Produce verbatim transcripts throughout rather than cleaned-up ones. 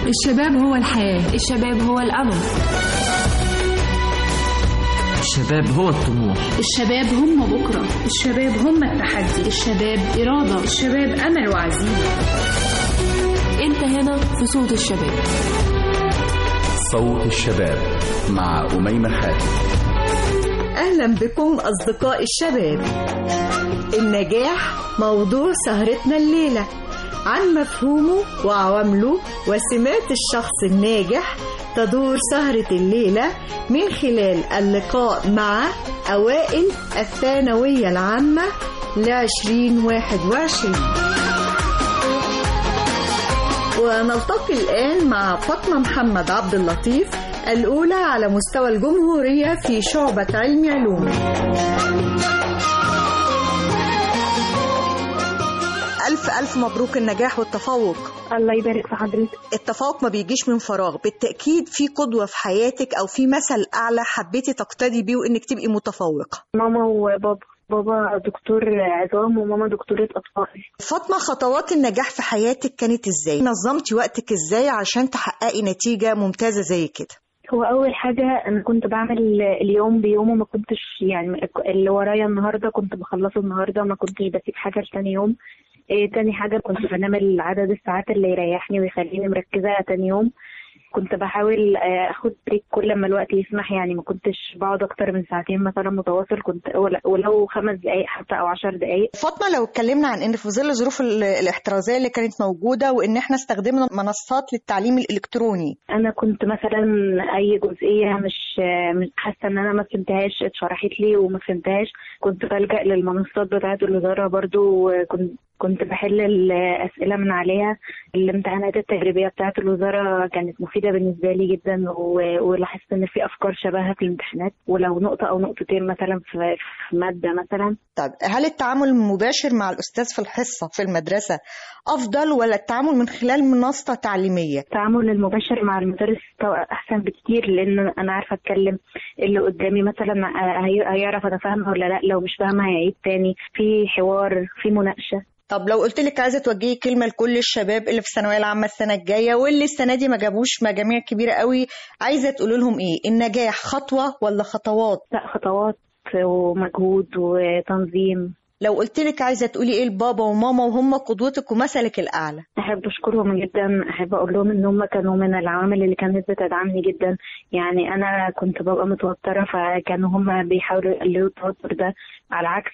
الشباب هو الحياة، الشباب هو الأمل، الشباب هو الطموح، الشباب هم بكرة، الشباب هم التحدي، الشباب إرادة، الشباب أمل وعزيمة. أنت هنا في صوت الشباب. صوت الشباب مع أميمة خالد. أهلا بكم أصدقاء الشباب. النجاح موضوع سهرتنا الليلة، عن مفهومه وعوامله وسمات الشخص الناجح تدور سهرة الليلة من خلال اللقاء مع أوائل الثانوية العامة لعشرين واحد وعشرين. ونلتقي الآن مع فاطمة محمد عبد اللطيف، الأولى على مستوى الجمهورية في شعبة علم علوم. ألف ألف مبروك النجاح والتفوق. الله يبارك في حضرتك. التفوق ما بيجيش من فراغ، بالتأكيد في قدوة في حياتك أو في مثل أعلى حبيتي تقتدي بيه وإنك تبقي متفوقة. ماما وبابا، بابا دكتور عظام وماما دكتورة أطفال. فاطمة، خطوات النجاح في حياتك كانت إزاي؟ نظمتي وقتك إزاي عشان تحققي نتيجة ممتازة زي كده؟ هو أول حاجة أنا كنت بعمل اليوم بيومه، ما كنتش يعني اللي ورايا النهاردة كنت بخلصه النهاردة، ما كنتش بسيب حاجة لتاني يوم. إيه تاني حاجة كنت بنام عدد الساعات اللي يريحني ويخليني مركزة تاني يوم. كنت بحاول اخد بريك كل ما الوقت يسمح، يعني ما كنتش بقعد اكتر من ساعتين مثلا متواصل، كنت ولو خمس دقائق حتى او عشر دقائق. فاطمه، لو اتكلمنا عن ان في ظل الظروف الاحترازيه اللي كانت موجوده وان احنا استخدمنا منصات للتعليم الالكتروني، انا كنت مثلا اي جزئيه مش حاسه ان انا ما فهمتهاش اتشرحت لي وما فهمتهاش، كنت بلجأ للمنصات بتاعه الوزاره برضو، وكنت كنت بحل الأسئلة من عليها. الامتحانات التجريبية بتاعة الوزارة كانت مفيدة بالنسبة لي جدا، ولاحظت إن في أفكار شبهها في الامتحانات، ولو نقطة أو نقطتين مثلا في مادة مثلا. طب هل التعامل المباشر مع الأستاذ في الحصة في المدرسة أفضل ولا التعامل من خلال منصة تعليمية؟ التعامل المباشر مع المدرس أحسن بكتير، لأن أنا عارفة أتكلم اللي قدامي مثلا هيعرف أنا فاهمة ولا لأ، لو مش فاهمة هيعيد تاني، في حوار، في مناقشة. طب لو قلت لك عايزه توجهي كلمه لكل الشباب اللي في الثانويه العامه السنه الجايه واللي السنه دي ما جابوش مجاميع كبيره قوي، عايزه تقول لهم ايه؟ النجاح خطوه ولا خطوات؟ لا، خطوات ومجهود وتنظيم. لو قلت لك عايزه تقولي ايه لبابا وماما وهم قدوتك ومثلك الاعلى؟ احب اشكرهم جدا، احب اقول لهم ان هم كانوا من العوامل اللي كانت بتدعمني جدا. يعني انا كنت ببقى متوتره، فكانوا هم بيحاولوا يقللوا التوتر ده، على عكس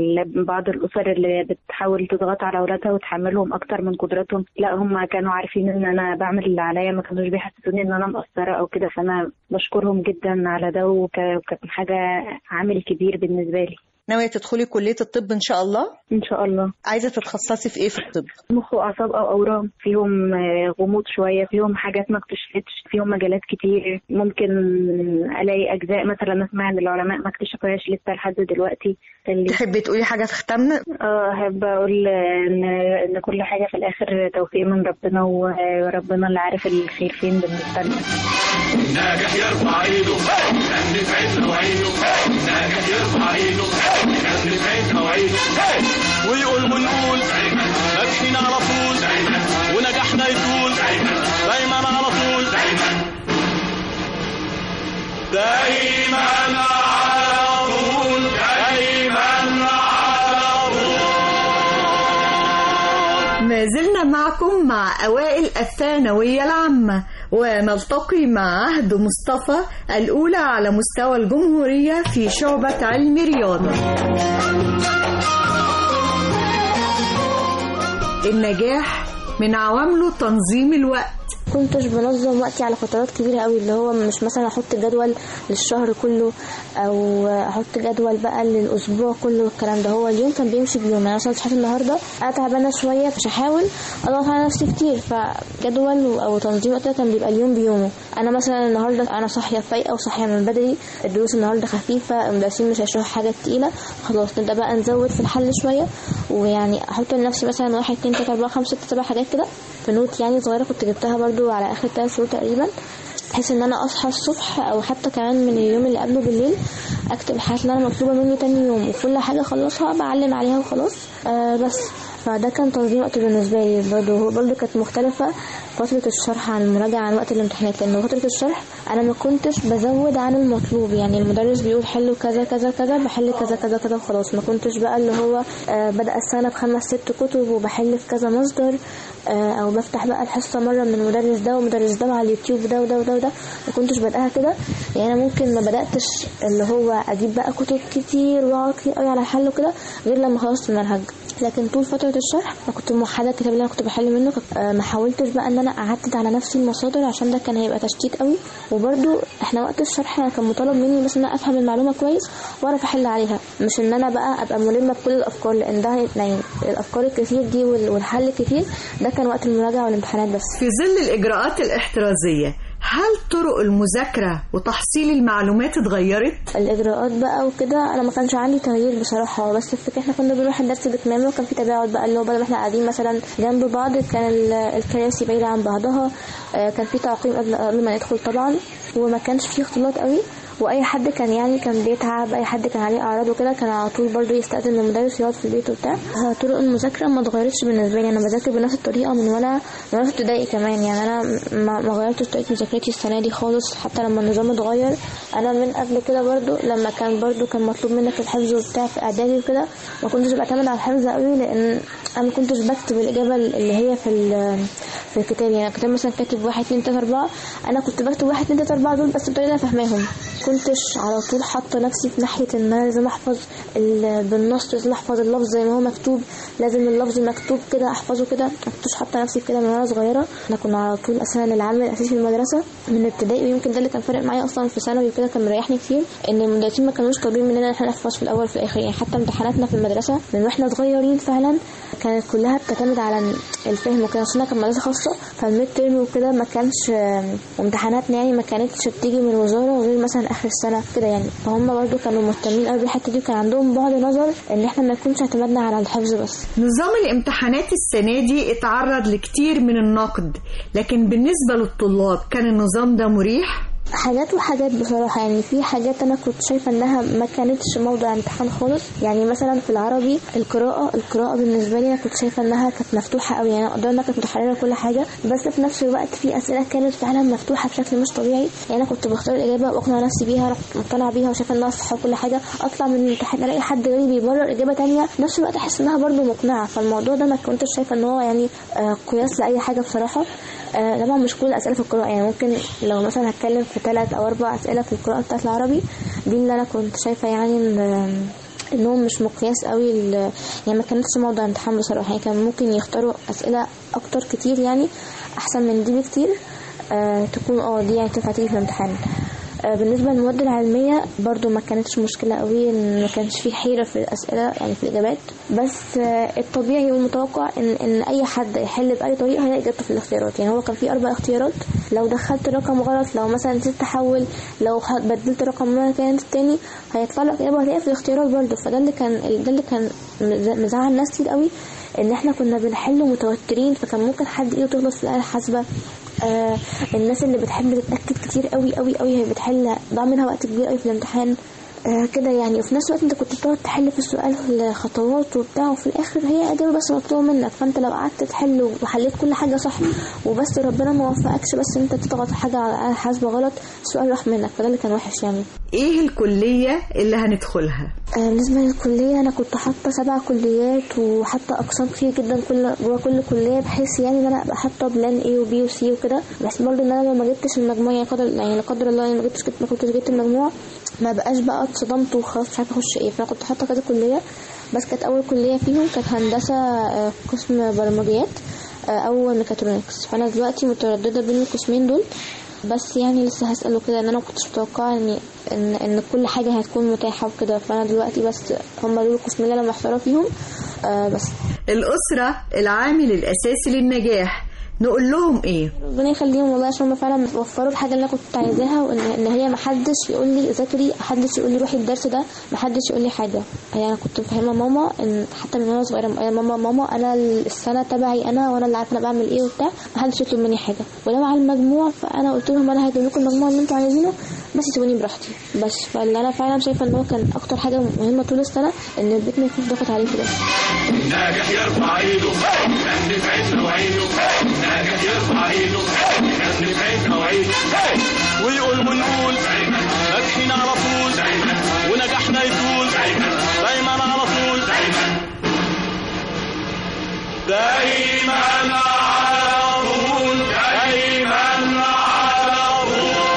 بعض الاسر اللي بتحاول تضغط على اولادها وتحملهم اكتر من قدراتهم. لا، هم كانوا عارفين ان انا بعمل اللي عليا، ما كانوش بيحسسوني ان انا مقصره او كده، فانا بشكرهم جدا على ده، وكانت حاجه عامل كبير بالنسبه لي. ناوية تدخلي كلية الطب إن شاء الله؟ إن شاء الله. عايزة تتخصصي في إيه في الطب؟ مخ وأعصاب أو أورام، فيهم غموض شوية، فيهم حاجات ما اكتشفتش، فيهم مجالات كتير، ممكن ألاقي أجزاء مثلا أسمع إن العلماء ما اكتشفوهاش لسه لحد دلوقتي. تحبي تقولي حاجة في ختمنا؟ اه أحب أقول إن إن كل حاجة في الآخر توفيق من ربنا، وربنا اللي عارف الخير فين بالنسبة لنا. ناجح يرفع ايده، خلي في عينه وعينه، ناجح يرفع ايده، خلي في عينه وعينه، ويقول ونقول ناجحين على طول، ونجاحنا يطول دايما على طول، دايما دايما على طول، دايما على طول. ما زلنا معكم مع أوائل الثانوية العامة، ونلتقي مع عهد مصطفى، الأولى على مستوى الجمهورية في شعبة علم رياضة. النجاح من عوامله تنظيم الوقت. كنتش بنظم وقتي على فترات كبيرة قوي، اللي هو مش مثلا احط جدول للشهر كله او احط جدول بقى للاسبوع كله، الكلام ده هو اليوم كان بيمشي بيوم. يعني مثلا صحيت النهارده انا تعبانه شويه، مش هحاول اضغط على نفسي كتير، فجدول او تنظيم وقتي كان بيبقى اليوم بيومه. انا مثلا النهارده انا صاحيه فايقه وصاحيه من بدري، الدروس النهارده خفيفه، المدرسين مش هيشرحوا حاجه تقيله، خلاص نبدا بقى نزود في الحل شويه، ويعني احط لنفسي مثلا واحد اتنين تلاته اربعه خمسه سته سبع حاجات كده في نوت يعني صغيره كنت جبتها برضو على اخر ثلاث شهور تقريبا، بحيث ان انا اصحى الصبح او حتى كمان من اليوم اللي قبله بالليل اكتب الحاجات اللي انا مطلوبه مني تاني يوم، وكل حاجه اخلصها بعلم عليها وخلاص. آه بس فده كان تنظيم وقت بالنسبه لي. برضه برضه كانت مختلفه فتره الشرح عن المراجعه عن وقت الامتحانات، لان فتره الشرح انا ما كنتش بزود عن المطلوب. يعني المدرس بيقول حلوا كذا كذا كذا بحل كذا كذا كذا وخلاص. ما كنتش بقى اللي هو آه بدأ السنه بخمس ست كتب وبحل في كذا مصدر، آه او بفتح بقى الحصه مره من المدرس ده ومدرس ده على اليوتيوب ده وده وده وده. ما كنتش بدأها كده. يعني انا ممكن ما بدأتش اللي هو اجيب بقى كتب كتير واقعد كتير قوي على الحل وكده غير لما خلصت المنهج. لكن طول فتره الشرح انا كنت موحده الكتاب اللي انا كنت بحل منه. آه ما حاولتش بقى ان انا اعدد على نفسي المصادر عشان ده كان هيبقى تشتيت قوي. وبرده احنا وقت الشرح انا كان مطالب مني بس ان انا افهم المعلومه كويس واعرف احل عليها، مش ان انا بقى ابقى ملمه بكل الافكار، لان ده يعني الافكار الكتير دي والحل الكتير ده كان وقت المراجعه والامتحانات بس. في ظل الاجراءات الاحترازيه هل طرق المذاكرة وتحصيل المعلومات اتغيرت؟ الإجراءات بقى وكده أنا ما كانش عندي تغيير بصراحة، بس الفكرة إحنا كنا بنروح الدرس بكمامة وكان في تباعد بقى، اللي هو بدل ما إحنا قاعدين مثلا جنب بعض كان الكراسي بعيدة عن بعضها، كان في تعقيم قبل قبل ما ندخل طبعا، وما كانش في اختلاط قوي. واي حد كان يعني كان بيتعب، اي حد كان عليه اعراض وكده كان على طول برضه يستأذن من المدرس يقعد في البيت وبتاع. طرق المذاكره ما اتغيرتش بالنسبه لي، انا بذاكر بنفس الطريقه من وانا من وانا في ابتدائي كمان. يعني انا ما, ما غيرتش طريقه مذاكرتي السنه دي خالص، حتى لما النظام اتغير. انا من قبل كده برضه لما كان برضه كان مطلوب منك الحفظ وبتاع في اعدادي وكده ما كنتش بعتمد على الحفظ قوي، لان انا ما كنتش بكتب الاجابه اللي هي في في الكتاب. يعني الكتاب مثلا كاتب واحد اتنين تلاته اربعه، انا كنت بكتب واحد اتنين تلاته اربعه دول بس بطريقه انا فاهماهم. كنتش على طول حاطه نفسي في ناحيه ان انا لازم احفظ بالنص، لازم احفظ اللفظ زي ما هو مكتوب، لازم اللفظ مكتوب كده احفظه كده. ما كنتش حاطه نفسي كده من وانا صغيره. احنا كنا على طول اساسا العمل الاساسي في المدرسه من ابتدائي، ويمكن ده اللي كان فارق معايا اصلا في ثانوي وكده، كان مريحني كتير ان المدرسين ما كانوش طالبين مننا ان احنا نحفظ في الاول وفي الاخر. يعني حتى امتحاناتنا في المدرسه من واحنا صغيرين فعلا كانت كلها بتعتمد على الفهم وكده، عشان كان مدرسه خاصه فالميد تيرم وكده ما كانش امتحاناتنا يعني ما كانتش بتيجي من الوزاره غير مثلا اخر السنه كده. يعني فهم برضو كانوا مهتمين قوي بالحته دي، كان عندهم بعد نظر ان احنا ما نكونش اعتمدنا على الحفظ بس. نظام الامتحانات السنه دي اتعرض لكتير من النقد، لكن بالنسبه للطلاب كان النظام ده مريح؟ حاجات وحاجات بصراحة. يعني في حاجات أنا كنت شايفة أنها ما كانتش موضوع امتحان خالص. يعني مثلا في العربي القراءة القراءة بالنسبة لي أنا كنت شايفة أنها كانت مفتوحة قوي، يعني أقدر أنها كانت متحررة كل حاجة، بس في نفس الوقت في أسئلة كانت فعلا مفتوحة بشكل مش طبيعي. يعني أنا كنت بختار الإجابة وأقنع نفسي بيها، مقتنع بيها وشايفة أنها صح وكل حاجة، أطلع من الامتحان ألاقي حد غيري بيبرر إجابة تانية في نفس الوقت أحس أنها برضو مقنعة. فالموضوع ده ما كنتش شايفة أن هو يعني قياس لأي حاجة بصراحة. آه طبعا مش كل الأسئلة في القراءة، يعني ممكن لو مثلا هتكلم في ثلاث أو أربع أسئلة في القراءة بتاعت العربي دي اللي أنا كنت شايفة يعني إن إنهم مش مقياس قوي، يعني ما كانتش موضوع امتحان بصراحة. يعني كان ممكن يختاروا أسئلة أكتر كتير يعني أحسن من دي بكتير آه تكون اه دي يعني تنفع تيجي في الامتحان. آه بالنسبة للمواد العلمية برضو ما كانتش مشكلة قوي، إن ما كانش في حيرة في الأسئلة يعني في الإجابات، بس آه الطبيعي والمتوقع إن, إن أي حد يحل بأي طريقة هيلاقي إجابته في الاختيارات. يعني هو كان في أربع اختيارات، لو دخلت رقم غلط، لو مثلا نسيت تحول، لو بدلت رقم مكان التاني هيطلع لك إجابة هتلاقيها في الاختيارات برضو. فده اللي كان ده اللي كان مزعل ناس كتير قوي، إن إحنا كنا بنحل متوترين، فكان ممكن حد إيده تغلط في الآلة الحاسبة. آه الناس اللي بتحب تتأكد كتير قوي قوي قوي هي بتحل ضاع منها وقت كبير قوي في الامتحان آه كده يعني. وفي نفس الوقت انت كنت بتقعد تحل في السؤال خطوات وبتاع، وفي الاخر هي اجابه بس مطلوبه منك، فانت لو قعدت تحل وحليت كل حاجه صح وبس ربنا ما وفقكش بس انت تضغط حاجه على حاسبه غلط السؤال راح منك، فده اللي كان وحش يعني. ايه الكليه اللي هندخلها؟ آه بالنسبه للكليه انا كنت حاطه سبع كليات وحاطه اقسام كتير جدا كل جوه كل كليه، بحيث يعني ان انا ابقى حاطه بلان اي وبي وسي وكده، بس برضه ان انا لو ما جبتش المجموع يعني قدر يعني لا قدر الله يعني ما جبتش ما كنتش جبت المجموع ما بقاش بقى اتصدمت وخلاص مش عارفه اخش ايه. فانا كنت حاطه كذا كليه، بس كانت اول كليه فيهم كانت هندسه آه قسم برمجيات آه او ميكاترونكس. فانا دلوقتي متردده بين القسمين دول، بس يعني لسه هسأله كده ان انا كنتش متوقعه ان ان ان كل حاجه هتكون متاحه وكده. فانا دلوقتي بس هم دول القسمين اللي انا محتاره فيهم آه بس. الاسره العامل الاساسي للنجاح نقول لهم ايه؟ ربنا يخليهم والله، عشان هم فعلا وفروا الحاجه اللي انا كنت عايزاها، وان ان هي ما حدش يقول لي ذاكري، ما حدش يقول لي روحي الدرس ده، ما حدش يقول لي حاجه. يعني انا كنت مفهمه ماما ان حتى من وانا صغيره ماما ماما انا السنه تبعي انا وانا اللي عارفه انا بعمل ايه وبتاع، ما حدش يطلب مني حاجه. ولو على المجموع فانا قلت لهم انا هجيب لكم المجموع اللي انتوا عايزينه بس سيبوني براحتي بس. فاللي انا فعلا شايفه ان هو كان اكتر حاجه مهمه طول السنه ان البيت ما يكونش ضاغط عليه كده. ناجح يرفع ايده كان في عيننا وعينه ناجح يرفع ايده كان في عيننا وعينه ويقول ونقول ناجحين على طول ونجاحنا يطول دايما على طول دايما على طول دايما على طول.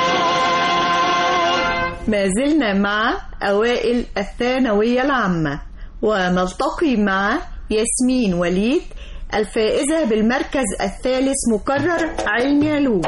ما زلنا مع أوائل الثانوية العامة ونلتقي مع ياسمين وليد الفائزة بالمركز الثالث مكرر علمي علوم.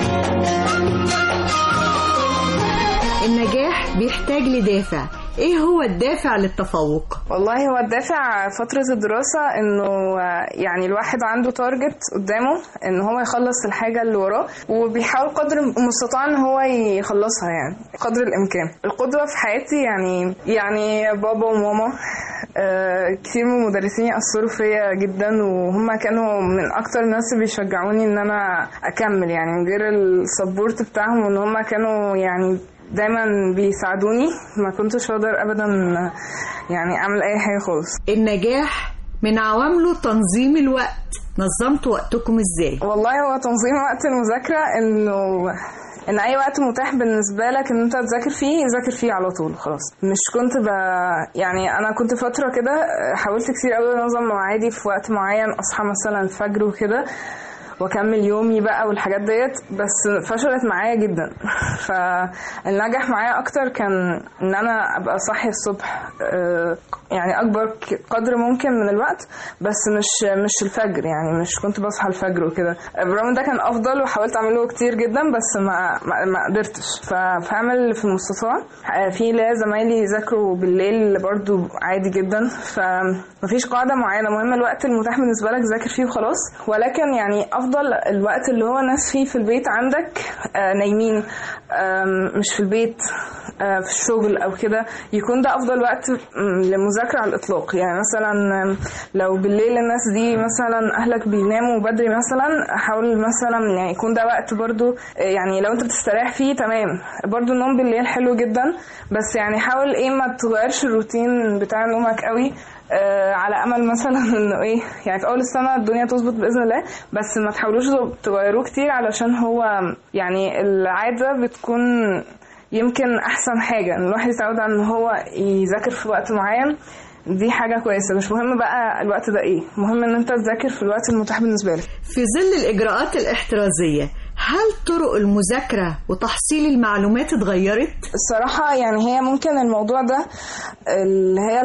النجاح بيحتاج لدافع، ايه هو الدافع للتفوق؟ والله هو الدافع فترة الدراسة انه يعني الواحد عنده تارجت قدامه ان هو يخلص الحاجة اللي وراه وبيحاول قدر المستطاع ان هو يخلصها يعني قدر الامكان. القدوة في حياتي يعني يعني بابا وماما آه كتير من مدرسين أثروا فيا جدا وهم كانوا من اكتر الناس اللي بيشجعوني ان انا اكمل يعني من غير السبورت بتاعهم وان هم كانوا يعني دايما بيساعدوني ما كنتش اقدر ابدا يعني اعمل اي حاجه خالص. النجاح من عوامله تنظيم الوقت، نظمت وقتكم ازاي؟ والله هو تنظيم وقت المذاكره انه ان اي وقت متاح بالنسبه لك ان انت تذاكر فيه ذاكر فيه على طول خلاص. مش كنت ب... يعني انا كنت فتره كده حاولت كتير قوي انظم مواعيدي في وقت معين اصحى مثلا الفجر وكده واكمل يومي بقى والحاجات ديت بس فشلت معايا جدا. فالنجاح معايا اكتر كان ان انا ابقى صاحي الصبح يعني اكبر قدر ممكن من الوقت بس مش مش الفجر يعني مش كنت بصحى الفجر وكده. برغم ده كان افضل وحاولت اعمله كتير جدا بس ما ما قدرتش. فاعمل في المستطاع في لا زمايلي يذاكروا بالليل برضو عادي جدا. فمفيش قاعده معينه مهم الوقت المتاح بالنسبه لك ذاكر فيه وخلاص. ولكن يعني افضل الوقت اللي هو ناس فيه في البيت عندك آه نايمين آه مش في البيت آه في الشغل او كده يكون ده افضل وقت للمذاكره على الاطلاق. يعني مثلا لو بالليل الناس دي مثلا اهلك بيناموا بدري مثلا حاول مثلا يعني يكون ده وقت برضو يعني لو انت بتستريح فيه تمام. برضو النوم بالليل حلو جدا بس يعني حاول ايه ما تغيرش الروتين بتاع نومك قوي آه على امل مثلا انه ايه يعني في اول السنه الدنيا تظبط باذن الله بس ما تحاولوش تغيروه كتير علشان هو يعني العاده بتكون يمكن احسن حاجه ان الواحد يتعود على ان هو يذاكر في وقت معين. دي حاجه كويسه. مش مهم بقى الوقت ده ايه مهم ان انت تذاكر في الوقت المتاح بالنسبه لك. في ظل الاجراءات الاحترازيه هل طرق المذاكرة وتحصيل المعلومات اتغيرت؟ الصراحة يعني هي ممكن الموضوع ده اللي هي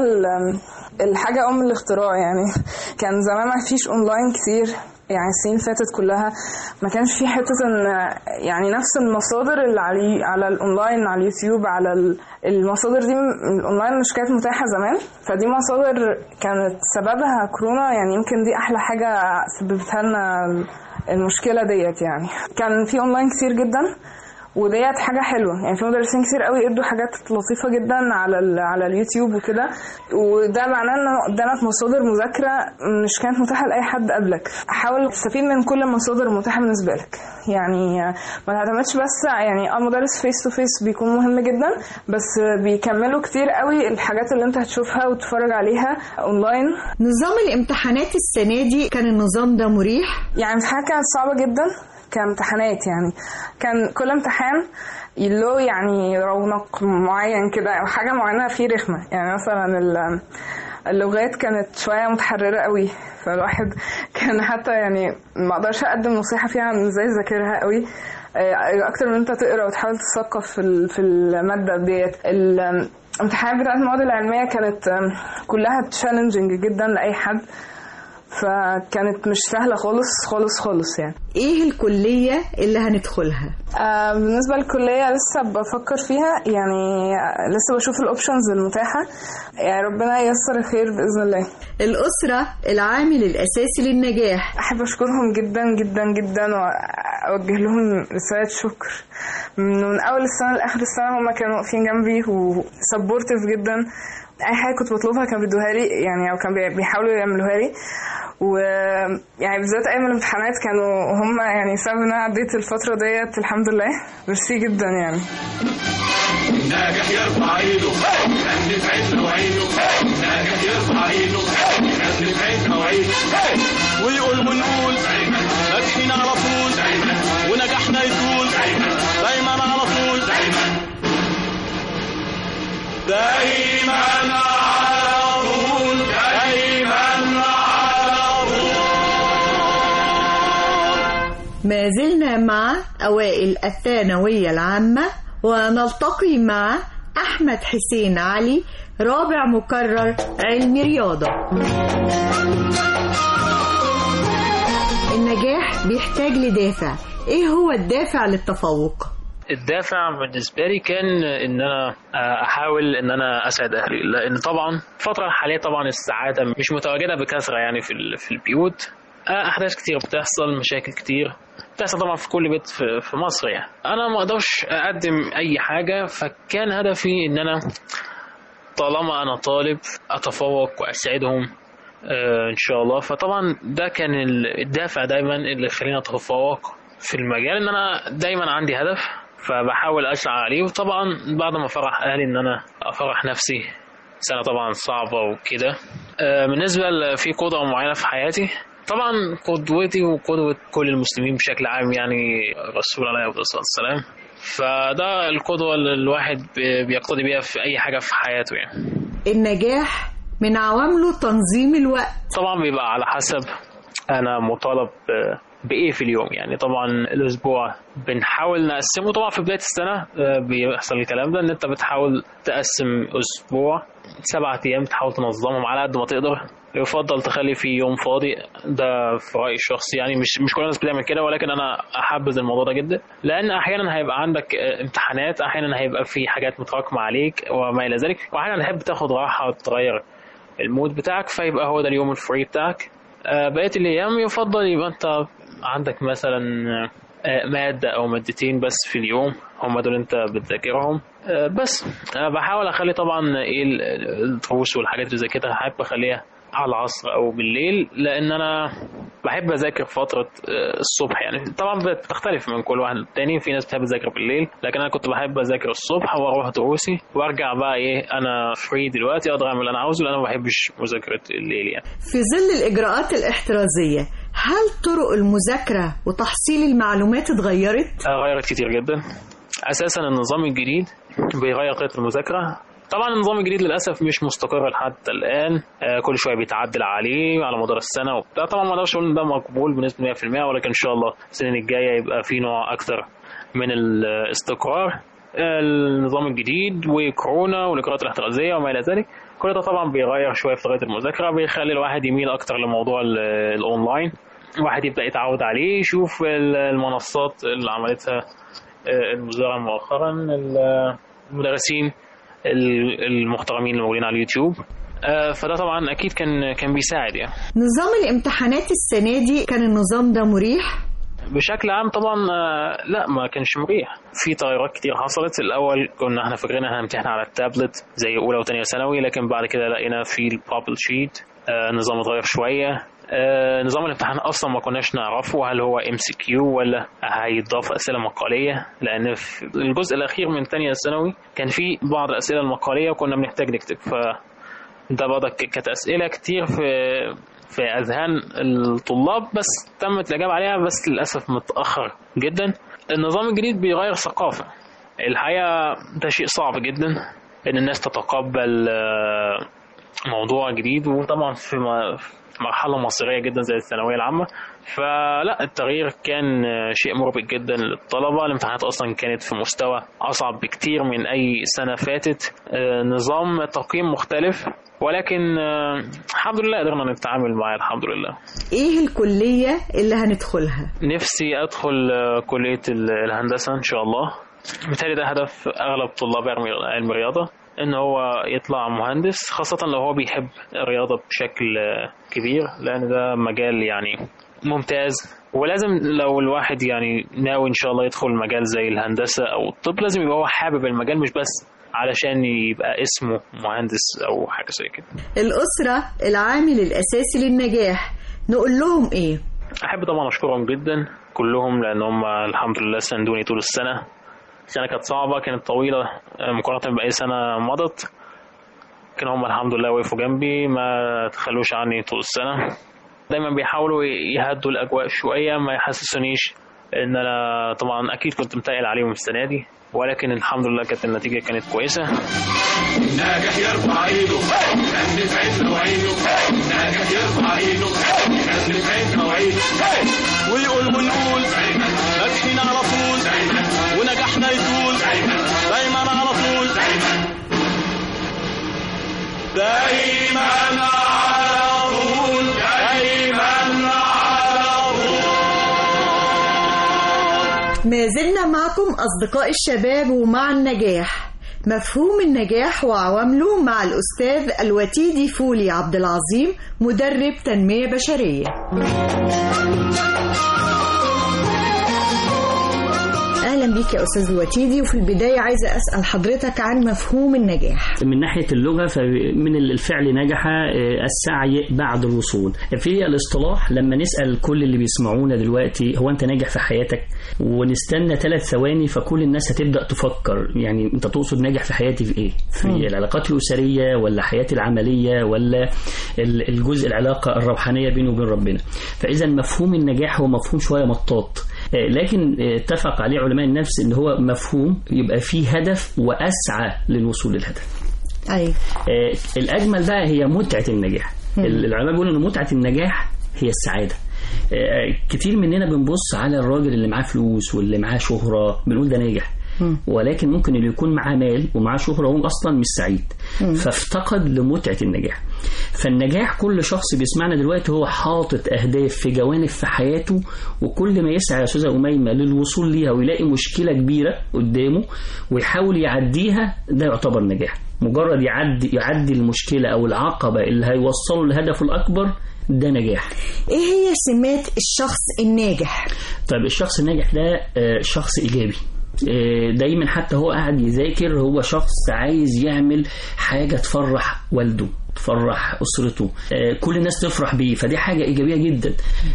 الحاجة أم الاختراع. يعني كان زمان ما فيش أونلاين كتير يعني السنين فاتت كلها ما كانش في حتة ان يعني نفس المصادر اللي على على الأونلاين على اليوتيوب على المصادر دي الأونلاين مش كانت متاحة زمان. فدي مصادر كانت سببها كورونا يعني يمكن دي أحلى حاجة سببتها لنا المشكلة ديت. يعني كان في أونلاين كتير جدا وديت حاجة حلوة يعني في مدرسين كتير قوي ادوا حاجات لطيفة جدا على على اليوتيوب وكده وده معناه ان قدامك مصادر مذاكرة مش كانت متاحة لأي حد قبلك. حاول تستفيد من كل المصادر المتاحة بالنسبة لك يعني ما تعتمدش بس يعني اه مدرس فيس تو فيس بيكون مهم جدا بس بيكملوا كتير قوي الحاجات اللي انت هتشوفها وتتفرج عليها اونلاين. نظام الامتحانات السنة دي كان النظام ده مريح؟ يعني الامتحانات كانت صعبة جدا كامتحانات. يعني كان كل امتحان له يعني رونق معين كده او حاجه معينه فيه رخمه. يعني مثلا اللغات كانت شويه متحرره قوي فالواحد كان حتى يعني ما اقدرش اقدم نصيحه فيها عن ازاي اذاكرها قوي اكتر من انت تقرا وتحاول تثقف في في الماده ديت. الامتحانات بتاعت المواد العلميه كانت كلها تشالنجينج جدا لاي حد فكانت مش سهلة خالص خالص خالص. يعني ايه الكلية اللي هندخلها؟ آه بالنسبة للكلية لسه بفكر فيها يعني لسه بشوف الاوبشنز المتاحة يعني ربنا ييسر الخير بإذن الله. الأسرة العامل الأساسي للنجاح. أحب أشكرهم جدا جدا جدا وأوجه لهم رسالة شكر من أول السنة لآخر السنة. هم كانوا واقفين جنبي وسبورتيف جدا. اي حاجه كنت بطلبها كانوا بيدوها لي يعني او كانوا بيحاولوا يعملوها لي ويعني بالذات ايام الامتحانات كانوا هم يعني سبب ان انا عديت الفتره ديت الحمد لله. ميرسي جدا يعني. ناجح يرفع ايده يغني في عيد مواعيده ناجح يرفع ايده يغني في عيد مواعيده ويقول ونقول ناجحين على طول ونجاحنا يطول دايما على طول دايما دايما على طول دايما على طول. ما زلنا مع أوائل الثانوية العامة ونلتقي مع أحمد حسين علي رابع مكرر علم رياضة. النجاح بيحتاج لدافع، ايه هو الدافع للتفوق؟ الدافع بالنسبة لي كان ان انا احاول ان انا اسعد اهلي، لان طبعا الفترة الحالية طبعا السعادة مش متواجدة بكثرة يعني في في البيوت. احداث كتير بتحصل، مشاكل كتير بتحصل طبعا في كل بيت في, في مصر يعني. انا ما اقدرش اقدم اي حاجة، فكان هدفي ان انا طالما انا طالب اتفوق واسعدهم آه ان شاء الله. فطبعا ده كان الدافع دايما اللي يخليني اتفوق في المجال، ان انا دايما عندي هدف فبحاول اسعى عليه. وطبعا بعد ما افرح اهلي ان انا افرح نفسي. سنة طبعا صعبة وكده. آه بالنسبة في قدوة معينة في حياتي، طبعا قدوتي وقدوة كل المسلمين بشكل عام يعني رسول الله عليه الصلاة والسلام. فده القدوة اللي الواحد بيقتدي بيها في أي حاجة في حياته يعني. النجاح من عوامله تنظيم الوقت. طبعا بيبقى على حسب أنا مطالب بإيه في اليوم يعني. طبعا الأسبوع بنحاول نقسمه، طبعا في بداية السنة بيحصل الكلام ده، إن أنت بتحاول تقسم أسبوع سبعة أيام تحاول تنظمهم على قد ما تقدر. يفضل تخلي فيه يوم فاضي، ده في رأيي الشخصي يعني. مش مش كل الناس بتعمل كده، ولكن أنا أحبذ الموضوع ده جدا، لأن أحيانا هيبقى عندك امتحانات، أحيانا هيبقى في حاجات متراكمة عليك وما إلى ذلك، وأحيانا تحب تاخد راحة وتغير المود بتاعك، فيبقى هو ده اليوم الفري بتاعك. بقية الأيام يفضل يبقى أنت عندك مثلا مادة أو مادتين بس في اليوم، هم دول أنت بتذاكرهم بس. أنا بحاول أخلي طبعا إيه الدروس والحاجات اللي زي كده أحب أخليها على العصر او بالليل، لان انا بحب اذاكر فتره الصبح يعني. طبعا بتختلف من كل واحد التاني، في ناس بتحب تذاكر بالليل، لكن انا كنت بحب اذاكر الصبح واروح دروسي وارجع بقى ايه انا فري دلوقتي اقدر اعمل اللي انا عاوزه، لان انا ما بحبش مذاكره الليل يعني. في ظل الاجراءات الاحترازيه، هل طرق المذاكره وتحصيل المعلومات اتغيرت؟ غيرت كتير جدا. اساسا النظام الجديد بيغير طريقه المذاكره. طبعا النظام الجديد للاسف مش مستقر حتى الان، آه كل شويه بيتعدل عليه على مدار السنه وبتاع. طبعا ما اقدرش اقول ان ده مقبول بنسبه مية في المية، ولكن ان شاء الله السنين الجايه يبقى في نوع اكثر من الاستقرار. آه النظام الجديد وكورونا والاجراءات الاحترازيه وما الى ذلك، كل ده طبعا بيغير شويه في طريقه المذاكره، بيخلي الواحد يميل اكثر لموضوع الاونلاين. الواحد يبدا يتعود عليه، يشوف المنصات اللي عملتها الوزاره مؤخرا، المدرسين المحترمين اللي موجودين على اليوتيوب. فده طبعا اكيد كان كان بيساعد يعني. نظام الامتحانات السنه دي كان النظام ده مريح؟ بشكل عام طبعا لا، ما كانش مريح. في تغيرات كتير حصلت. الاول كنا احنا فاكرين احنا هنمتحن على التابلت زي اولى وثانيه ثانوي، لكن بعد كده لقينا في البابل شيت نظام اتغير شويه. نظام الامتحان اصلا ما كناش نعرفه هل هو ام سي كيو ولا هيضاف اسئله مقاليه، لان في الجزء الاخير من ثانيه ثانوي كان في بعض الاسئله المقاليه وكنا بنحتاج نكتب، فده برضك كانت اسئله كتير في في اذهان الطلاب، بس تمت الاجابه عليها بس للاسف متاخر جدا. النظام الجديد بيغير ثقافه. الحقيقه ده شيء صعب جدا ان الناس تتقبل موضوع جديد، وطبعا في مرحلة مصيرية جدا زي الثانوية العامة. فلا التغيير كان شيء مربك جدا للطلبة. الامتحانات أصلا كانت في مستوى أصعب بكتير من أي سنة فاتت، نظام تقييم مختلف، ولكن الحمد لله قدرنا نتعامل معاه الحمد لله. إيه الكلية اللي هندخلها؟ نفسي أدخل كلية الهندسة إن شاء الله. بالتالي ده هدف أغلب طلاب علم الرياضة، إن هو يطلع مهندس، خاصة لو هو بيحب الرياضة بشكل كبير، لأن ده مجال يعني ممتاز. ولازم لو الواحد يعني ناوي إن شاء الله يدخل مجال زي الهندسة أو الطب، لازم يبقى هو حابب المجال، مش بس علشان يبقى اسمه مهندس أو حاجة زي كده. الأسرة العامل الأساسي للنجاح، نقول لهم إيه؟ أحب طبعا أشكرهم جدا كلهم، لأن هم الحمد لله ساندوني طول السنة السنة كانت صعبة، كانت طويلة مقارنة بأي سنة مضت، لكن هم الحمد لله وقفوا جنبي ما تخلوش عني طول السنة. دايما بيحاولوا يهدوا الأجواء شوية، ما يحسسونيش إن أنا طبعا أكيد كنت متقل عليهم السنة دي، ولكن الحمد لله كانت النتيجة كانت كويسة. ناجح يرفع ايده يغني في عيننا وعينه، ناجح يرفع ايده يغني في عيننا وعينه، ويقول ونقول ناجحين على طول، ونجاحنا يطول دايما على طول، دايما على طول، دايما على طول. ما زلنا معكم أصدقاء الشباب ومع النجاح، مفهوم النجاح وعوامله مع الأستاذ الوتيدي فولي عبد العظيم، مدرب تنمية بشرية. أهلا بيك يا أستاذ الوتيدي، وفي البداية عايزة أسأل حضرتك عن مفهوم النجاح. من ناحية اللغة فمن الفعل نجح السعي بعد الوصول. في الاصطلاح لما نسأل كل اللي بيسمعونا دلوقتي هو أنت ناجح في حياتك، ونستنى ثلاث ثواني فكل الناس هتبدأ تفكر يعني أنت تقصد ناجح في حياتي في إيه؟ في م. العلاقات الأسرية ولا حياتي العملية ولا الجزء العلاقة الروحانية بينه وبين ربنا. فإذا مفهوم النجاح هو مفهوم شوية مطاط، لكن اتفق عليه علماء النفس ان هو مفهوم يبقى فيه هدف واسعى للوصول للهدف. ايوه. الاجمل بقى هي متعه النجاح. م. العلماء بيقولوا ان متعه النجاح هي السعاده. كتير مننا بنبص على الراجل اللي معاه فلوس واللي معاه شهره بنقول ده ناجح، ولكن ممكن اللي يكون معاه مال ومعاه شهرة وهو أصلا مش سعيد، فافتقد لمتعة النجاح. فالنجاح كل شخص بيسمعنا دلوقتي هو حاطط أهداف في جوانب في حياته، وكل ما يسعى يا أستاذة أميمة للوصول ليها ويلاقي مشكلة كبيرة قدامه ويحاول يعديها، ده يعتبر نجاح. مجرد يعدي يعدي المشكلة أو العقبة اللي هيوصله للهدف الأكبر، ده نجاح. ايه هي سمات الشخص الناجح؟ طيب الشخص الناجح ده شخص إيجابي دايما، حتى هو قاعد يذاكر هو شخص عايز يعمل حاجة تفرح والده، تفرح أسرته، كل الناس تفرح بيه، فدي حاجة إيجابية جدا.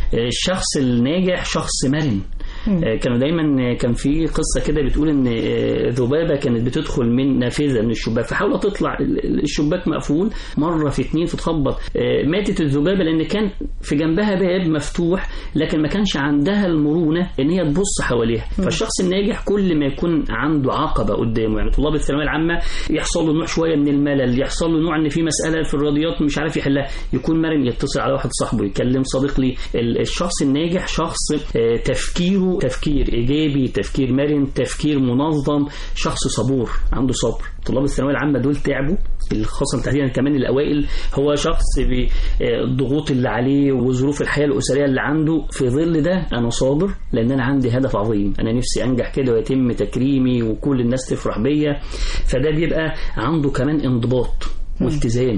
الشخص الناجح شخص مرن. كانوا دايما كان في قصة كده بتقول ان ذبابة كانت بتدخل من نافذة من الشباك، فحاولت تطلع الشباك مقفول مرة في اتنين فتخبط، ماتت الذبابة لان كان في جنبها باب مفتوح، لكن ما كانش عندها المرونة ان هي تبص حواليها. فالشخص الناجح كل ما يكون عنده عقبة قدامه، يعني طلاب الثانوية العامة يحصل له نوع شوية من الملل، يحصل له نوع ان في مسألة في الرياضيات مش عارف يحلها، يكون مرن، يتصل على واحد صاحبه، يكلم صديق لي. الشخص الناجح شخص تفكيره تفكير إيجابي، تفكير مرن، تفكير منظم، شخص صبور عنده صبر. طلاب الثانوية العامة دول تعبوا، خاصة تحديدا كمان الأوائل، هو شخص بالضغوط اللي عليه وظروف الحياة الأسرية اللي عنده، في ظل ده أنا صابر لأن أنا عندي هدف عظيم، أنا نفسي أنجح كده ويتم تكريمي وكل الناس تفرح بيا. فده بيبقى عنده كمان انضباط والتزام،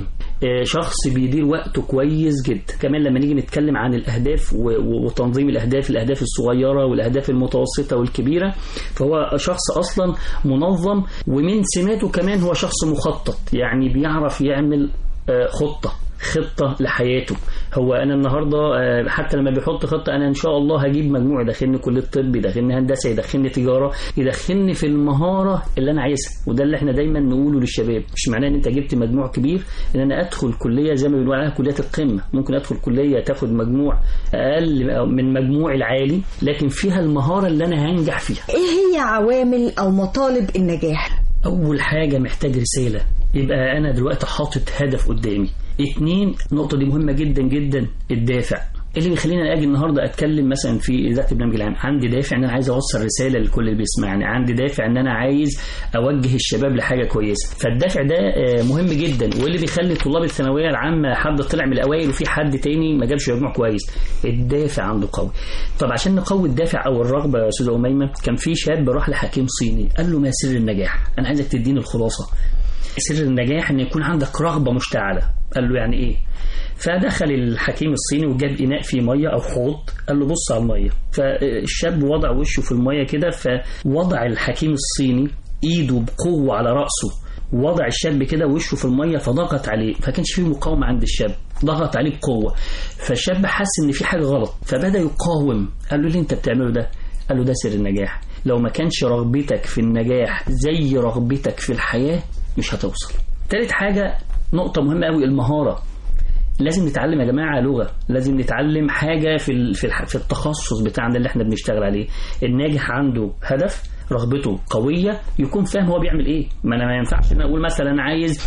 شخص بيدير وقته كويس جدا. كمان لما نيجي نتكلم عن الأهداف وتنظيم الأهداف، الأهداف الصغيرة والأهداف المتوسطة والكبيرة، فهو شخص أصلا منظم، ومن سماته كمان هو شخص مخطط، يعني بيعرف يعمل خطة خطة لحياته. هو أنا النهاردة حتى لما بيحط خطة، أنا إن شاء الله هجيب مجموع يدخلني كلية طب، يدخلني هندسة، يدخلني تجارة، يدخلني في المهارة اللي أنا عايزها. وده اللي احنا دايما نقوله للشباب، مش معناه إن أنت جبت مجموع كبير إن أنا أدخل كلية زي ما بنقول عليها كليات القمة. ممكن أدخل كلية تاخد مجموع أقل من مجموع العالي، لكن فيها المهارة اللي أنا هنجح فيها. إيه هي عوامل أو مطالب النجاح؟ أول حاجة محتاج رسالة، يبقى أنا دلوقتي حاطط هدف قدامي. اتنين، النقطة دي مهمة جدا جدا، الدافع. اللي بيخليني اجي النهارده اتكلم مثلا في اذاعه البرنامج العام، عندي دافع ان انا عايز اوصل رساله لكل اللي بيسمعني، عندي دافع ان انا عايز اوجه الشباب لحاجه كويسه. فالدافع ده مهم جدا، واللي بيخلي طلاب الثانويه العامه حد طلع من الاوائل وفي حد تاني ما جابش مجموع كويس، الدافع عنده قوي. طب عشان نقوي الدافع او الرغبه يا استاذه اميمه، كان في شاب راح لحكيم صيني قال له ما سر النجاح؟ انا عايزك تديني الخلاصه. سر النجاح ان يكون عندك رغبه مشتعله. قال له يعني ايه؟ فدخل الحكيم الصيني وجاب إناء فيه مية أو حوض، قال له بص على المية. فالشاب وضع وشه في المية كده، فوضع الحكيم الصيني إيده بقوة على رأسه، وضع الشاب كده وشه في المية، فضغط عليه، فكانش فيه مقاومة عند الشاب، ضغط عليه بقوة. فالشاب حس إن في حاجة غلط، فبدأ يقاوم. قال له ليه أنت بتعمله ده؟ قال له ده سر النجاح. لو ما كانش رغبتك في النجاح زي رغبتك في الحياة مش هتوصل. ثالث حاجة نقطة مهمة قوي، المهارة. لازم نتعلم يا جماعة لغة، لازم نتعلم حاجة في في التخصص بتاعنا اللي احنا بنشتغل عليه. الناجح عنده هدف، رغبته قوية، يكون فاهم هو بيعمل ايه. ما انا ما ينفعش ان اقول مثلا انا عايز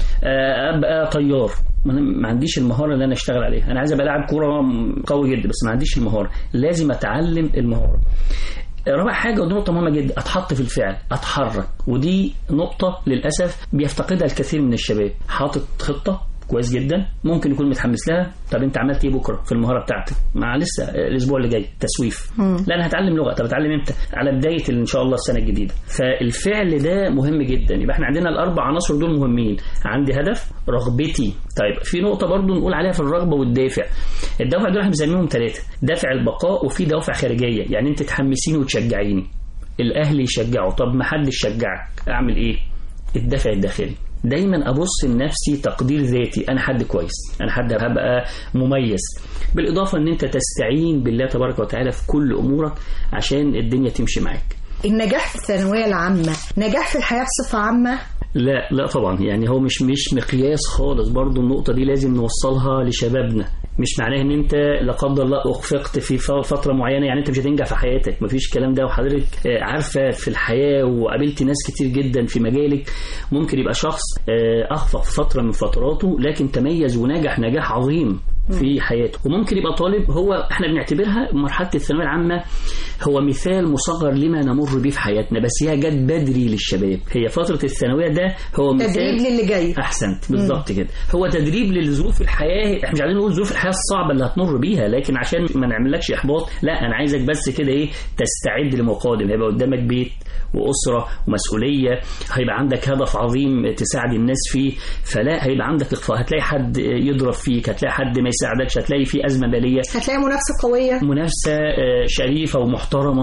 ابقى طيار، ما عنديش المهارة اللي انا اشتغل عليها. انا عايز ابقى لاعب كورة قوي جدا بس ما عنديش المهارة. لازم اتعلم المهارة. رابع حاجة ودي نقطة مهمة جدا، اتحط في الفعل، اتحرك. ودي نقطة للأسف بيفتقدها الكثير من الشباب. حاطط خطة كويس جدا، ممكن يكون متحمس لها، طب انت عملت ايه بكره في المهاره بتاعتك؟ مع لسه الاسبوع اللي جاي تسويف. مم. لا انا هتعلم لغه، طب اتعلم امتى؟ على بدايه ان شاء الله السنه الجديده. فالفعل ده مهم جدا. يبقى احنا عندنا الاربع عناصر دول مهمين. عندي هدف، رغبتي. طيب في نقطه برضو نقول عليها في الرغبه والدافع. الدافع دول احنا بنسميهم ثلاثه، دافع البقاء وفي دوافع خارجيه، يعني انت تحمسيني وتشجعيني. الاهل يشجعوا، طب ما حدش شجعك اعمل ايه؟ الدافع الداخلي. دايما ابص لنفسي تقدير ذاتي، انا حد كويس، انا حد هبقى مميز. بالاضافه ان انت تستعين بالله تبارك وتعالى في كل امورك عشان الدنيا تمشي معاك. النجاح في الثانويه العامه نجاح في الحياه بصفه عامه؟ لا لا طبعا، يعني هو مش مش مقياس خالص. برضو النقطه دي لازم نوصلها لشبابنا. مش معناه ان انت لا قدر الله اخفقت في فتره معينه يعني انت مش هتنجح في حياتك، مفيش الكلام ده. وحضرتك عارفه في الحياه وقابلت ناس كتير جدا في مجالك، ممكن يبقى شخص اخفق في فتره من فتراته لكن تميز ونجح نجاح عظيم في حياته. وممكن يبقى طالب، هو احنا بنعتبرها مرحله الثانويه العامه هو مثال مصغر لما نمر به في حياتنا، بس هي جت بدري للشباب. هي فتره الثانويه ده هو مثال تدريب للي جاي. احسنت بالظبط كده، هو تدريب للظروف الحياه. احنا مش عايزين نقول ظروف الحياه الصعبه اللي هتمر بيها، لكن عشان ما نعملكش احباط، لا انا عايزك بس كده ايه تستعد لمقادم. هيبقى قدامك بيت واسره ومسؤوليه، هيبقى عندك هدف عظيم تساعد الناس فيه، فلا هيبقى عندك اخفاء، هتلاقي حد يضرب فيك، هتلاقي حد ما يساعدكش، هتلاقي في ازمه ماليه، هتلاقي منافسه قويه، منافسه شريفه ومحترمه.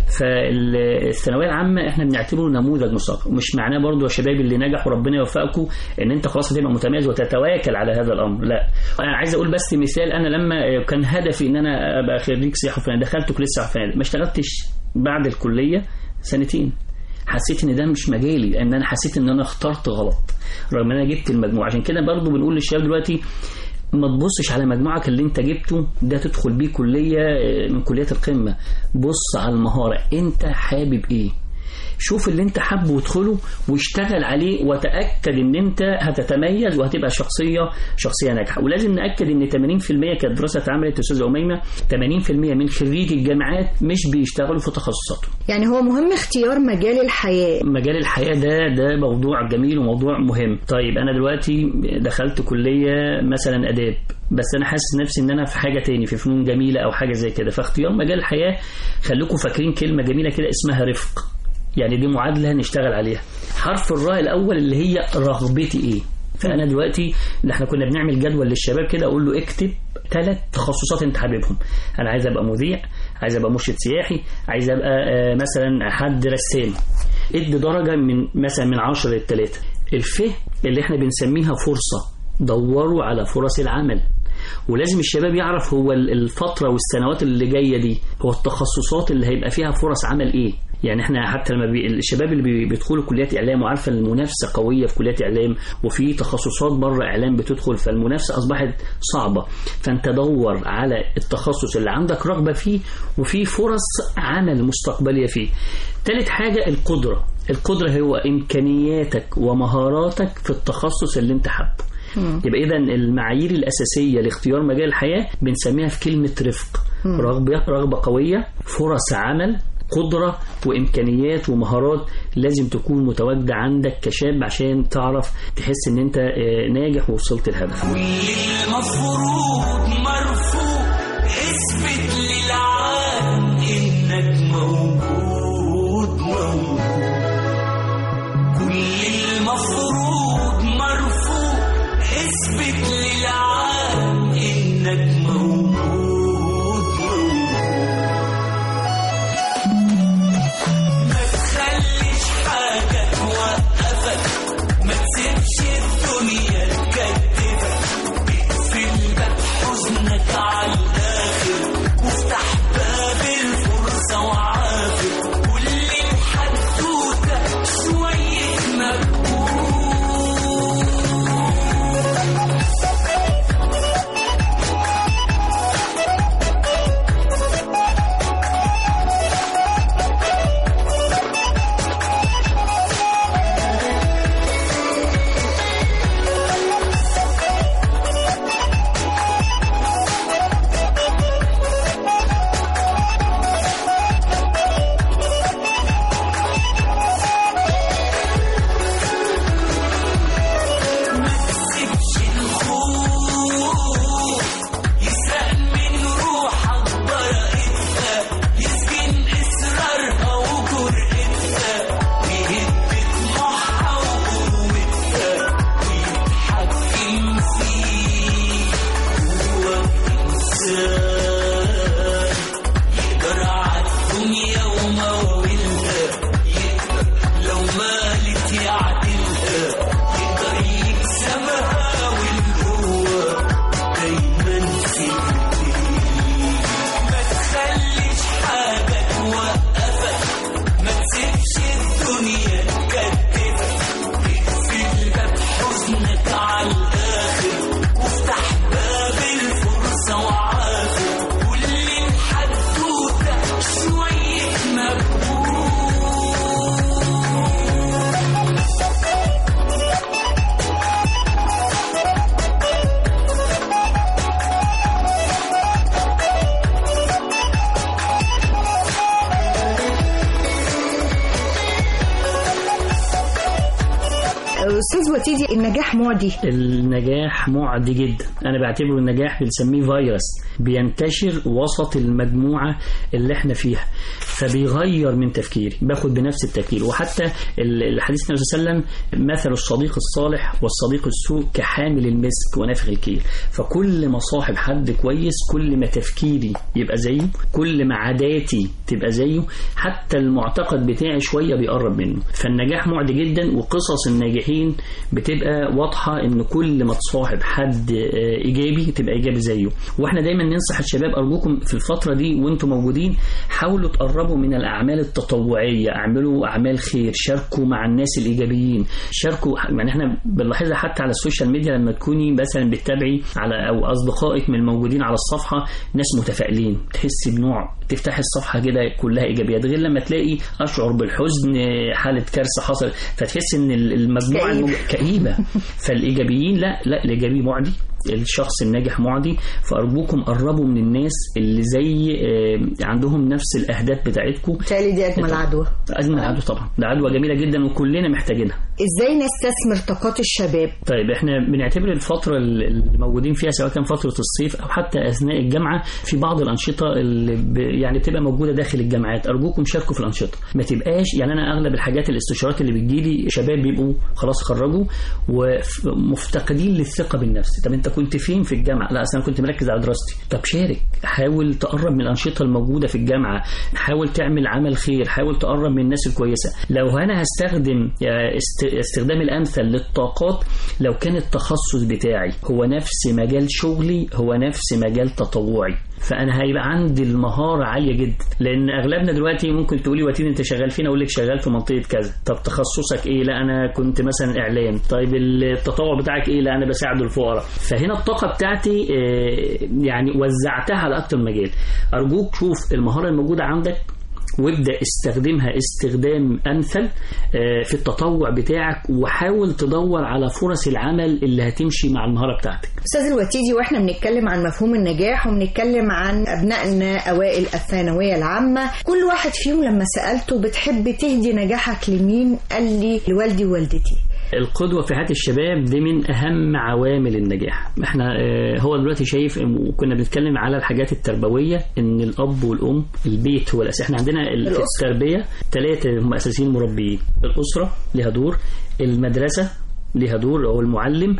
فالثانويه العامه احنا بنعتبره نموذج مسبق. مش معناه برضو يا شباب اللي نجح وربنا يوفقكم ان انت خلاص هتبقى متميز وتتواكل على هذا الامر، لا. انا عايز اقول بس مثال، انا لما كان هدفي ان انا ابقى خريج سياحه وفنادق، دخلت كليه سياحه وفنادق، ما اشتغلتش بعد الكليه سنتين. حسيت ان ده مش مجالي، لان انا حسيت ان انا اخترت غلط رغم ان انا جبت المجموع. عشان كده برضو بنقول للشباب دلوقتي ما تبصش على مجموعك اللي انت جبته ده تدخل بيه كلية من كليات القمة. بص على المهارة، انت حابب ايه؟ شوف اللي انت حابه وادخله واشتغل عليه، وتأكد ان انت هتتميز وهتبقى شخصية شخصية ناجحة. ولازم نأكد ان ثمانين بالمئة كانت دراسة اتعملت استاذة أميمة، ثمانين بالمئة من خريجي الجامعات مش بيشتغلوا في تخصصاتهم. يعني هو مهم اختيار مجال الحياة. مجال الحياة ده ده موضوع جميل وموضوع مهم. طيب انا دلوقتي دخلت كلية مثلا آداب، بس انا حاسس نفسي ان انا في حاجة تاني، في فنون جميلة او حاجة زي كده. فاختيار مجال الحياة خليكم فاكرين كلمة جميلة كده اسمها رفق، يعني دي معادلة نشتغل عليها. حرف الراء الأول اللي هي رغبتي إيه. فأنا دلوقتي اللي احنا كنا بنعمل جدول للشباب كده، أقول له اكتب ثلاث تخصصات أنت حاببهم. أنا عايز أبقى مذيع، عايز أبقى مرشد سياحي، عايز أبقى آه مثلا حد رسام. ادي درجة من مثلا من عشرة للثلاثة. الفه اللي احنا بنسميها فرصة، دوروا على فرص العمل. ولازم الشباب يعرف هو الفترة والسنوات اللي جاية دي هو التخصصات اللي هيبقى فيها فرص عمل إيه. يعني احنا حتى لما بي... الشباب اللي بيدخلوا كليات اعلام وعارفه المنافسه قويه في كليات اعلام وفي تخصصات بره اعلام بتدخل، فالمنافسه اصبحت صعبه. فانت دور على التخصص اللي عندك رغبه فيه وفي فرص عمل مستقبليه فيه. ثالث حاجه القدره. القدره هو امكانياتك ومهاراتك في التخصص اللي انت حابه. يبقى اذا المعايير الاساسيه لاختيار مجال الحياه بنسميها في كلمه رفق. رغبه رغبه قويه، فرص عمل، قدرة وإمكانيات ومهارات لازم تكون متواجدة عندك كشاب عشان تعرف تحس إن أنت ناجح ووصلت الهدف. كل المفروض مرفوض، اثبت للعالم إنك موجود موجود. كل المفروض مرفوض، اثبت للعالم إنك موجود. ما تسيبش الدنيا تكتفك، اقفل باب حزنك على الآخر وافتح أستاذ وتيدي، النجاح معدي. النجاح معدي جدا. أنا بعتبره النجاح بنسميه فيروس بينتشر وسط المجموعة اللي احنا فيها، فبيغير من تفكيري، باخد بنفس التفكير. وحتى الحديث النبي صلى الله عليه وسلم مثل الصديق الصالح والصديق السوء كحامل المسك ونافخ الكير. فكل ما صاحب حد كويس كل ما تفكيري يبقى زيه، كل ما عاداتي تبقى زيه، حتى المعتقد بتاعي شوية بيقرب منه. فالنجاح معدي جدا، وقصص الناجحين بتبقى واضحة ان كل ما تصاحب حد ايجابي تبقى ايجابي زيه. واحنا دايما ننصح الشباب، ارجوكم في الفترة دي وانتم موجودين حاولوا تقربوا من الاعمال التطوعية، اعملوا اعمال خير، شاركوا مع الناس الايجابيين، شاركوا. يعني احنا بنلاحظها حتى على السوشيال ميديا لما تكوني مثلا بتتابعي على او اصدقائك من الموجودين على الصفحة ناس متفائلين، تحسي بنوع تفتحي الصفحة كده كلها ايجابيات، غير لما تلاقي اشعر بالحزن، حالة كارثة حصل، فتحس ان المجموعة المج... كئيبة. فالايجابيين لا لا الايجابي معدي، الشخص الناجح معدي. فأرجوكم قربوا من الناس اللي زي عندهم نفس الأهداف بتاعتكم. تالي دي أجمل عدوى. أجمل عدوى طبعا، ده عدوى جميلة جدا وكلنا محتاجينها. إزاي نستثمر طاقات الشباب؟ طيب احنا بنعتبر الفترة اللي موجودين فيها سواء كان فترة الصيف أو حتى أثناء الجامعة في بعض الأنشطة اللي ب يعني بتبقى موجودة داخل الجامعات. أرجوكم شاركوا في الأنشطة، ما تبقاش يعني أنا أغلب الحاجات الاستشارات اللي بتجيلي شباب بيبقوا خلاص خرجوا ومفتقدين للثقة بالنفس. طب أنت كنت فين في الجامعة؟ لا أصلا كنت مركز على دراستي. طب شارك، حاول تقرب من الأنشطة الموجودة في الجامعة، حاول تعمل عمل خير، حاول تقرب من الناس الكويسة. لو أنا هستخدم استخدام الأمثل للطاقات، لو كان التخصص بتاعي هو نفس مجال شغلي، هو نفس مجال تطوعي، فانا هيبقى عندي المهاره عاليه جدا. لان اغلبنا دلوقتي ممكن تقولي واتين انت شغال فين، اقول لك شغال في منطقه كذا. طب تخصصك ايه؟ لا انا كنت مثلا اعلام. طيب التطوع بتاعك ايه؟ لا انا بساعد الفقراء. فهنا الطاقه بتاعتي يعني وزعتها على اكتر مجال. ارجوك شوف المهاره الموجوده عندك وابدأ استخدمها استخدام أمثل في التطوع بتاعك، وحاول تدور على فرص العمل اللي هتمشي مع المهارة بتاعتك. أستاذ الوتيدي، وإحنا بنتكلم عن مفهوم النجاح وبنتكلم عن أبنائنا أوائل الثانوية العامة، كل واحد فيهم لما سألته بتحب تهدي نجاحك لمين؟ قال لي لوالدي ووالدتي. القدوة في حياة الشباب دي من أهم عوامل النجاح. احنا اه هو دلوقتي شايف، وكنا بنتكلم على الحاجات التربوية، ان الأب والأم البيت هو الأساس. احنا عندنا في التربية ثلاثة هم أساسيين مربيين. الأسرة لها دور، المدرسة ليها دور أو المعلم،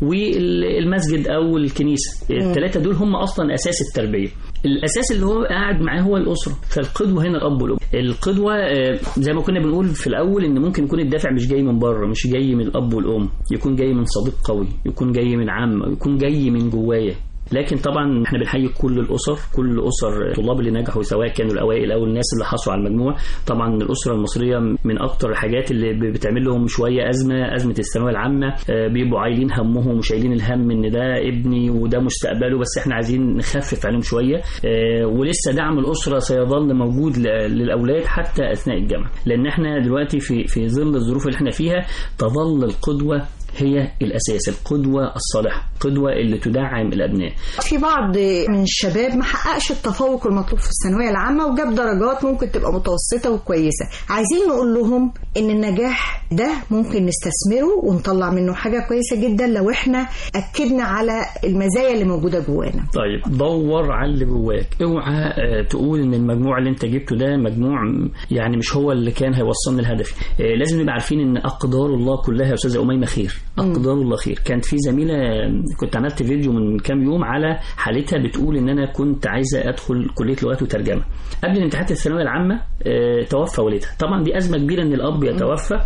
والمسجد أو الكنيسة. الثلاثة دول هم أصلا أساس التربية. الأساس اللي هو قاعد معاه هو الأسرة. فالقدوة هنا الأب والأم. القدوة زي ما كنا بنقول في الأول إن ممكن يكون الدافع مش جاي من بره، مش جاي من الأب والأم، يكون جاي من صديق قوي، يكون جاي من عم، يكون جاي من جوايا. لكن طبعا احنا بنحيي كل الاسر، كل اسر الطلاب اللي نجحوا سواء كانوا الاوائل او الناس اللي حصلوا على المجموع. طبعا الاسره المصريه من اكتر الحاجات اللي بتعمل لهم شويه ازمه، ازمه الثانويه العامه. بيبقوا عايلين همهم ومش عايلين الهم ان ده ابني وده مستقبله، بس احنا عايزين نخفف عليهم شويه. ولسه دعم الاسره سيظل موجود للاولاد حتى اثناء الجامعه، لان احنا دلوقتي في في ظل الظروف اللي احنا فيها تظل القدوه هي الأساس، القدوة الصالحة، القدوة اللي تدعم الأبناء. في بعض من الشباب ما حققش التفوق المطلوب في الثانوية العامة وجاب درجات ممكن تبقى متوسطة وكويسة. عايزين نقول لهم إن النجاح ده ممكن نستثمره ونطلع منه حاجة كويسة جدا لو إحنا أكدنا على المزايا اللي موجودة جوانا. طيب دور على اللي جواك، اوعى تقول إن المجموع اللي أنت جبته ده مجموع يعني مش هو اللي كان هيوصلنا لهدفي. لازم نبقى عارفين إن أقدار الله كلها يا أستاذة أميمة خير. أقدار الله خير. كانت في زميلة كنت عملت فيديو من كام يوم على حالتها بتقول إن أنا كنت عايزة أدخل كلية لغات وترجمة. قبل امتحانات الثانوية العامة اه توفى والدها. طبعا دي أزمة كبيرة إن الأب يتوفى،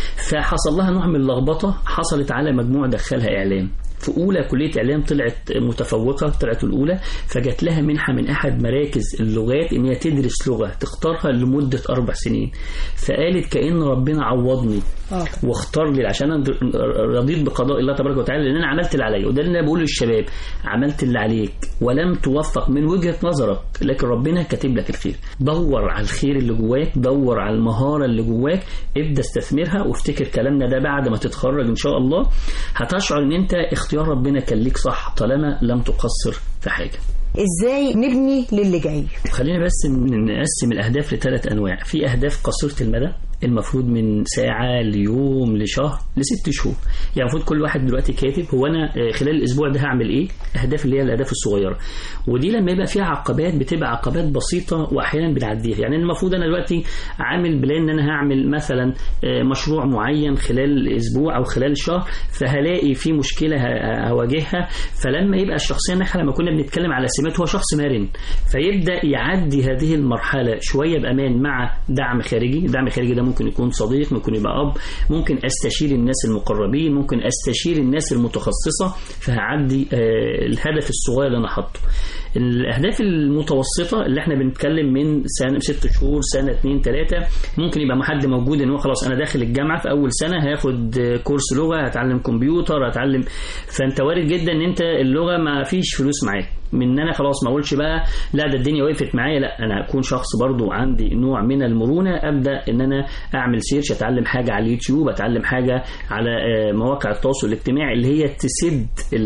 فحصل لها نوع من اللخبطة حصلت على مجموع دخلها إعلام. في أولى كلية إعلام طلعت متفوقة، طلعت الأولى، فجت لها منحة من أحد مراكز اللغات إن هي تدرس لغة تختارها لمدة أربع سنين. فقالت كأن ربنا عوضني واختار لي عشان أنا رضيت بقضاء الله تبارك وتعالى، لأن أنا عملت اللي عليا. وده اللي أنا بقوله للشباب، عملت اللي عليك ولم توفق من وجهة نظرك، لكن ربنا كاتب لك الخير. دور على الخير اللي جواك، دور على المهارة اللي جواك، ابدأ استثمرها. وافتكر كلامنا ده بعد ما تتخرج إن شاء الله هتشعر إن أنت اختيار ربنا كان ليك صح طالما لم تقصر في حاجة. ازاي نبني للي جاي؟ خلينا بس نقسم الأهداف لثلاث أنواع. في أهداف قصيرة المدى المفروض من ساعة ليوم لشهر لست شهور. يعني المفروض كل واحد دلوقتي كاتب هو أنا خلال الأسبوع ده هعمل إيه، أهداف اللي هي الأهداف الصغيرة، ودي لما يبقى فيها عقبات بتبقى عقبات بسيطة وأحيانا بنعديها. يعني المفروض أنا دلوقتي عامل بلان إن أنا هعمل مثلا مشروع معين خلال أسبوع أو خلال شهر، فهلاقي في مشكلة هواجهها. فلما يبقى الشخصية ناحية لما كنا بنتكلم على سمات هو شخص مرن، فيبدأ يعدي هذه المرحلة شوية بأمان مع دعم خارجي. دعم خارجي ده ممكن يكون صديق، ممكن يبقى أب، ممكن أستشير الناس المقربين، ممكن أستشير الناس المتخصصة، فهعدي الهدف الصغير اللي أنا حاطه. الأهداف المتوسطة اللي احنا بنتكلم من سنة ست شهور سنة اتنين تلاتة، ممكن يبقى حد موجود ان هو خلاص انا داخل الجامعة في اول سنة هاخد كورس لغة، هتعلم كمبيوتر، هتعلم. فانت وارد جدا ان انت اللغة ما فيش فلوس معاك، من ان انا خلاص ما اقولش بقى لا ده الدنيا وقفت معايا، لا انا هكون شخص برضو عندي نوع من المرونة، ابدا ان انا اعمل سيرش، اتعلم حاجة على اليوتيوب، اتعلم حاجة على مواقع التواصل الاجتماعي اللي هي تسد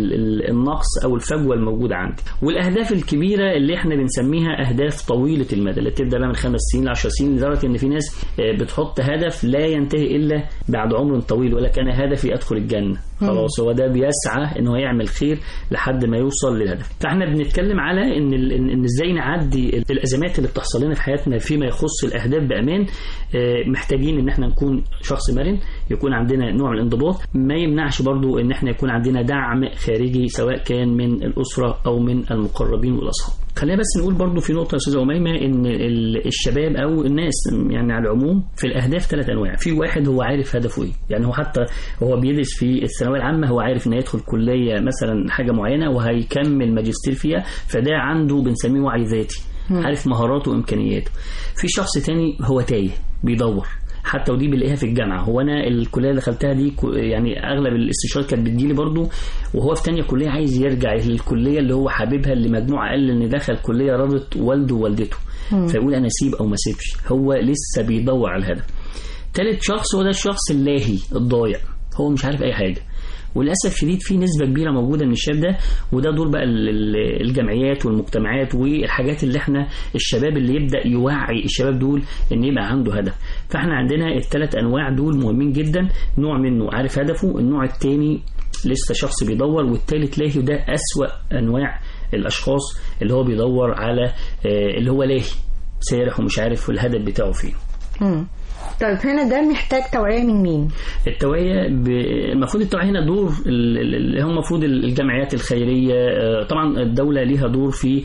النقص او الفجوة الموجودة عندي. والاهداف الكبيرة اللي احنا بنسميها اهداف طويلة المدى اللي بتبدا بقى من خمس سنين لعشر سنين، لدرجة ان في ناس بتحط هدف لا ينتهي الا بعد عمر طويل، ولا كان هدفي ادخل الجنة، خلاص هو ده بيسعى انه يعمل خير لحد ما يوصل للهدف. فاحنا بنتكلم على ان ان ازاي نعدي الازمات اللي بتحصل لنا في حياتنا فيما يخص الاهداف بامان. محتاجين ان احنا نكون شخص مرن، يكون عندنا نوع من الانضباط، ما يمنعش برضو ان احنا يكون عندنا دعم خارجي سواء كان من الاسره او من المقربين والاصحاب. خلينا بس نقول برضو في نقطة يا أستاذة أميمة إن الشباب أو الناس يعني على العموم في الأهداف ثلاث أنواع. في واحد هو عارف هدفه إيه، يعني هو حتى هو بيدرس في الثانوية العامة هو عارف إنه يدخل كلية مثلا حاجة معينة وهيكمل ماجستير فيها، فده عنده بنسميه وعي ذاتي، عارف مهاراته وإمكانياته. في شخص تاني هو تايه بيدور، حتى ودي بنلاقيها في الجامعه. هو انا الكليه اللي دخلتها دي يعني اغلب الاستشارات كانت بتجيلي برضو وهو في ثانيه كليه عايز يرجع للكليه اللي هو حاببها، اللي مجموعه اقل ان دخل كليه رضت والده ووالدته، فيقول انا اسيب او ما اسيبش، هو لسه بيدور على الهدف. ثالث شخص هو ده الشخص اللاهي الضايع، هو مش عارف اي حاجه. وللأسف شديد في نسبة كبيرة موجودة من الشباب ده، وده دور بقى الجمعيات والمجتمعات والحاجات اللي احنا الشباب اللي يبدأ يوعي الشباب دول ان يبقى عنده هدف. فاحنا عندنا الثلاث انواع دول مهمين جدا، نوع منه عارف هدفه، النوع الثاني لسه شخص بيدور، والثالث لاهي، وده أسوأ انواع الاشخاص اللي هو بيدور على اللي هو لاهي سارح ومش عارف الهدف بتاعه فين. امم طيب هنا ده محتاج توعية من مين؟ التوعية ب... المفروض التوعية هنا دور اللي هم المفروض الجمعيات الخيرية. طبعا الدولة ليها دور في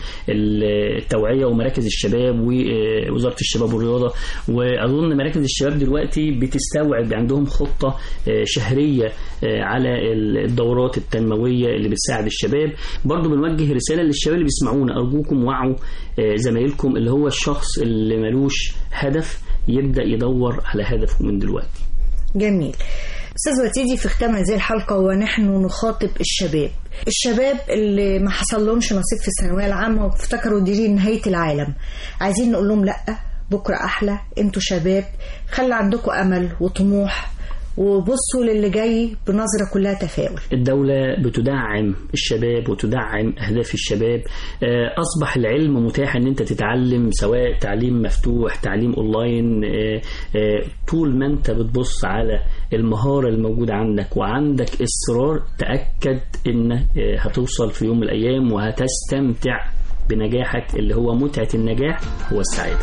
التوعية ومراكز الشباب ووزارة الشباب والرياضة، وأظن مراكز الشباب دلوقتي بتستوعب عندهم خطة شهرية على الدورات التنموية اللي بتساعد الشباب. برضو بنوجه رسالة للشباب اللي بيسمعونا، أرجوكم وعوا زمايلكم اللي هو الشخص اللي ملوش هدف يبدأ يدور على هدفه من دلوقتي. جميل. أستاذ وتيدي، في ختام هذه الحلقة ونحن نخاطب الشباب الشباب اللي ما حصل لهمش نصيب في الثانوية العامة وافتكروا دي نهاية العالم، عايزين نقول لهم لأ، بكرة أحلى، انتوا شباب، خلي عندكم أمل وطموح وبصوا للي جاي بنظرة كلها تفاؤل. الدولة بتدعم الشباب وتدعم أهداف الشباب. أصبح العلم متاح أن أنت تتعلم، سواء تعليم مفتوح تعليم أونلاين. طول ما أنت بتبص على المهارة الموجودة عندك وعندك إصرار، تأكد أن هتوصل في يوم من الأيام وهتستمتع بنجاحك اللي هو متعة النجاح هو السعادة.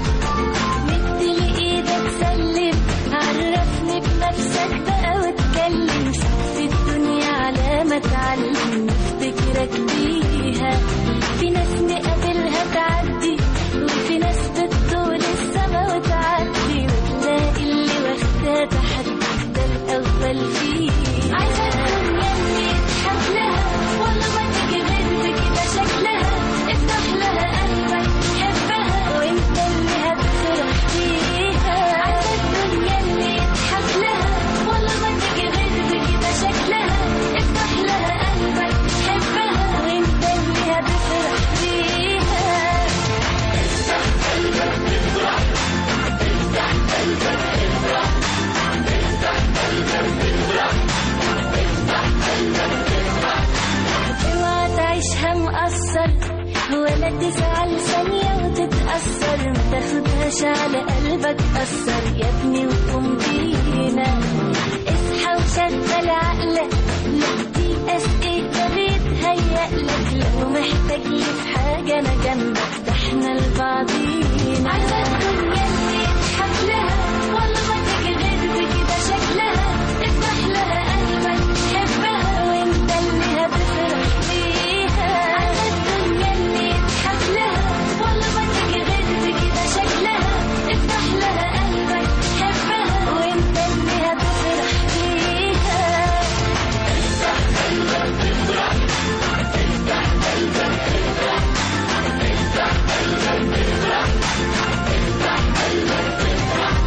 نفسك بقى واتكلم في الدنيا على ما تعلم نفتكرك بيها. في ناس نقابلها تعدي وفي ناس بتطول السما وتعدي، وتلاقي اللي واخدها تحدي ده الأول فيه. عايزة الدنيا اللي تحب لها والله ما تيجي غير بكده شكلها، افتح لها قلبك حبها وانت اللي هتفرح فيها. عايزة الدنيا اللي تحب لها والله ما تيجي غير بكده شكلها، افتح لها قلبك حبها وانت اللي هتفرح فيها. افتح قلبك افرح، افتح قلبك افرح، افتح قلبك افرح، افتح قلبك افرح. اوعى تعيشها مقصر ولا تزعل ثانية وتتأثر، ما تاخدهاش على قلبك أثر يا ابني محتاج لي في حاجة أنا جنبك، ده احنا لبعضينا. عايزة الدنيا اللي يضحك لها والله ما تيجي غير بكده شكلها، افتح لها قلبك حبها وانت اللي هتفرح بيها. عايزة الدنيا اللي يضحك لها والله ما تيجي غير بكده شكلها، افتح لها قلبك حبها وانت اللي هتفرح بيها. افتح قلبك تفرح، افتح قلبك تفرح، افتح قلبك تفرح، افتح قلبك تفرح.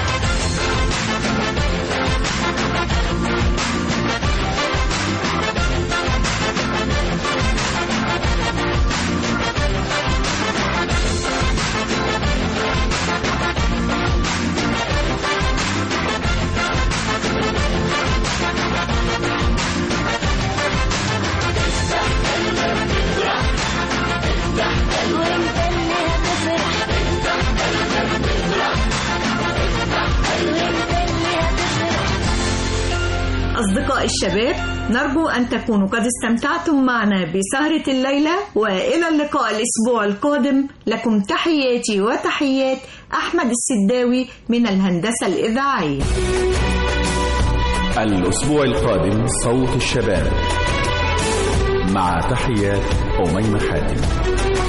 أصدقاء الشباب، نرجو أن تكونوا قد استمتعتم معنا بسهرة الليلة، وإلى اللقاء الأسبوع القادم. لكم تحياتي وتحيات أحمد السداوي من الهندسة الإذاعية. الأسبوع القادم صوت الشباب، مع تحيات أميمة خاتم.